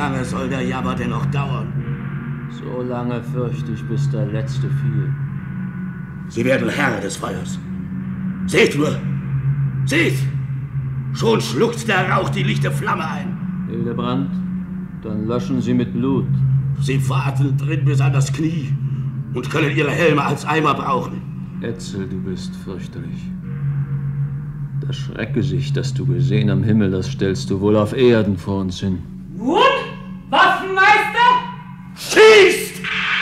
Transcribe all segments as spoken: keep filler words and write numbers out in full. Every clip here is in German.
lange soll der Jammer denn noch dauern? So lange fürchte ich, bis der Letzte fiel. Sie werden Herr des Feuers. Seht nur! Seht! Schon schluckt der Rauch die lichte Flamme ein. Hildebrand, dann löschen Sie mit Blut. Sie warten drin bis an das Knie und können ihre Helme als Eimer brauchen. Etzel, du bist fürchterlich. Das Schreckgesicht, das du gesehen am Himmel, das stellst du wohl auf Erden vor uns hin. Nun, Waffenmeister? Schießt!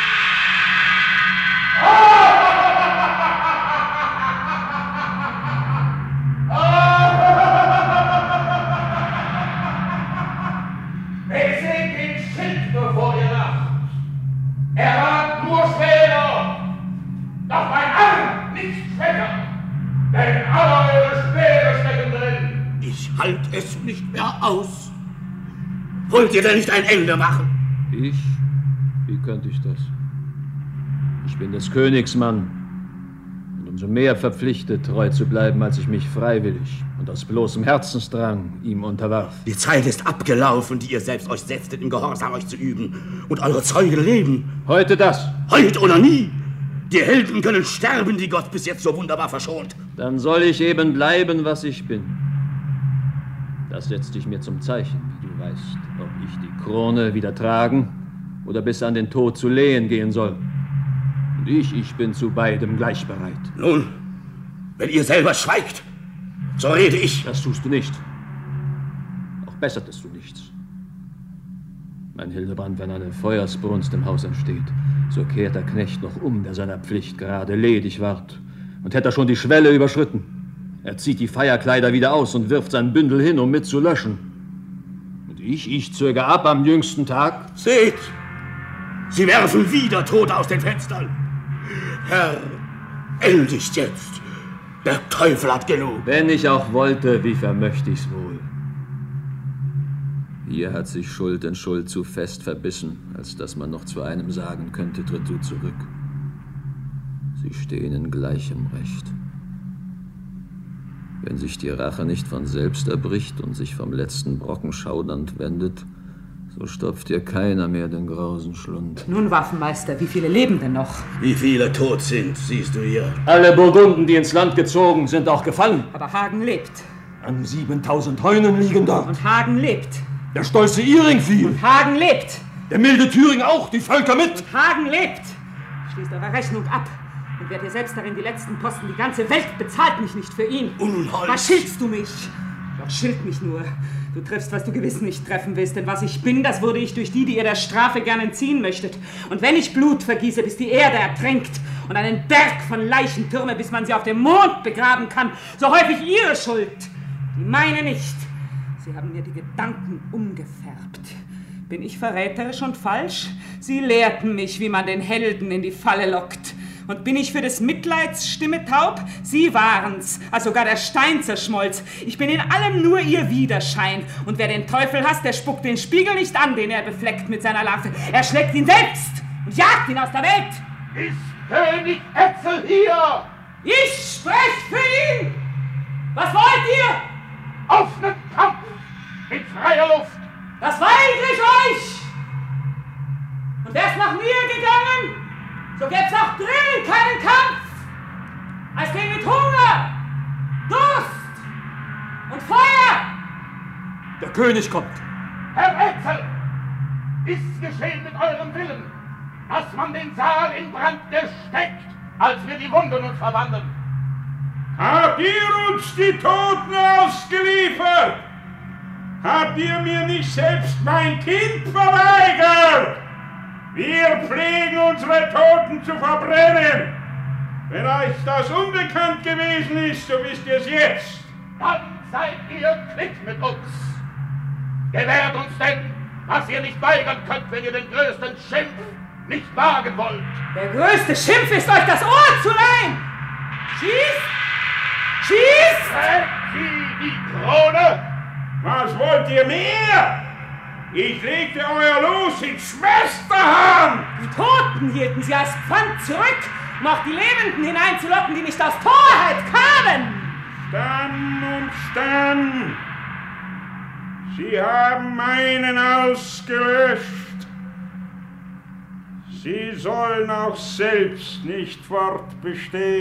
Halt es nicht mehr aus. Wollt ihr denn nicht ein Ende machen? Ich? Wie könnte ich das? Ich bin des Königs Mann und umso mehr verpflichtet, treu zu bleiben, als ich mich freiwillig und aus bloßem Herzensdrang ihm unterwarf. Die Zeit ist abgelaufen, die ihr selbst euch setztet, im Gehorsam euch zu üben. Und eure Zeugen leben. Heute das. Heute oder nie. Die Helden können sterben, die Gott bis jetzt so wunderbar verschont. Dann soll ich eben bleiben, was ich bin. Das setzt dich mir zum Zeichen, wie du weißt, ob ich die Krone wieder tragen oder bis an den Tod zu Lehen gehen soll. Und ich, ich bin zu beidem gleich bereit. Nun, wenn ihr selber schweigt, so rede ich. Das tust du nicht. Auch bessertest du nichts. Mein Hildebrand, wenn eine Feuersbrunst im Haus entsteht, so kehrt der Knecht noch um, der seiner Pflicht gerade ledig ward, und hätte er schon die Schwelle überschritten. Er zieht die Feierkleider wieder aus und wirft sein Bündel hin, um mitzulöschen. Und ich, ich zöge ab am jüngsten Tag. Seht, sie werfen wieder Tote aus den Fenstern. Herr, endigt jetzt. Der Teufel hat genug. Wenn ich auch wollte, wie vermöchte ich's wohl? Hier hat sich Schuld in Schuld zu fest verbissen, als dass man noch zu einem sagen könnte, tritt du zurück. Sie stehen in gleichem Recht. Wenn sich die Rache nicht von selbst erbricht und sich vom letzten Brocken schaudernd wendet, so stopft ihr keiner mehr den grausen Schlund. Nun, Waffenmeister, wie viele leben denn noch? Wie viele tot sind, siehst du hier. Alle Burgunden, die ins Land gezogen, sind auch gefallen. Aber Hagen lebt. An siebentausend Heunen liegen dort. Und Hagen lebt. Der stolze Iring fiel. Und Hagen lebt. Der milde Thüring auch, die Völker mit. Und Hagen lebt. Schließt eure Rechnung ab. Und wer dir selbst darin die letzten Posten, die ganze Welt bezahlt mich nicht für ihn. Unholz. Was schildst du mich? Doch schild mich nur. Du triffst, was du gewiss nicht treffen willst, denn was ich bin, das wurde ich durch die, die ihr der Strafe gern entziehen möchtet. Und wenn ich Blut vergieße, bis die Erde ertränkt und einen Berg von Leichen türme, bis man sie auf dem Mond begraben kann, so häufig ihre Schuld, die meine nicht. Sie haben mir die Gedanken umgefärbt. Bin ich verräterisch und falsch? Sie lehrten mich, wie man den Helden in die Falle lockt. Und bin ich für des Mitleids Stimme taub? Sie waren's, als sogar der Stein zerschmolz. Ich bin in allem nur ihr Widerschein. Und wer den Teufel hasst, der spuckt den Spiegel nicht an, den er befleckt mit seiner Larve. Er schlägt ihn selbst und jagt ihn aus der Welt. Ist König Etzel hier? Ich sprech für ihn! Was wollt ihr? Offenen Kampf in freier Luft. Das weigre ich euch! Und wär's nach mir gegangen, so gäb's auch drinnen keinen Kampf, als den mit Hunger, Durst und Feuer. Der König kommt. Herr Etzel, ist geschehen mit eurem Willen, dass man den Saal in Brand gesteckt, als wir die Wunden uns verbanden? Habt ihr uns die Toten ausgeliefert? Habt ihr mir nicht selbst mein Kind verweigert? Wir pflegen unsere Toten zu verbrennen. Wenn euch das unbekannt gewesen ist, so wisst ihr es jetzt. Dann seid ihr quitt mit uns. Gewährt uns denn, was ihr nicht weigern könnt, wenn ihr den größten Schimpf nicht wagen wollt. Der größte Schimpf ist, euch das Ohr zu leihen. Schießt! Schießt! Trägt sie die Krone? Was wollt ihr mehr? Ich legte euer Los in Schwesterhand! Die Toten hielten sie als Pfand zurück, um auch die Lebenden hineinzulocken, die nicht aus Torheit kamen. Dann und dann Sie haben meinen ausgelöscht. Sie sollen auch selbst nicht fortbestehen.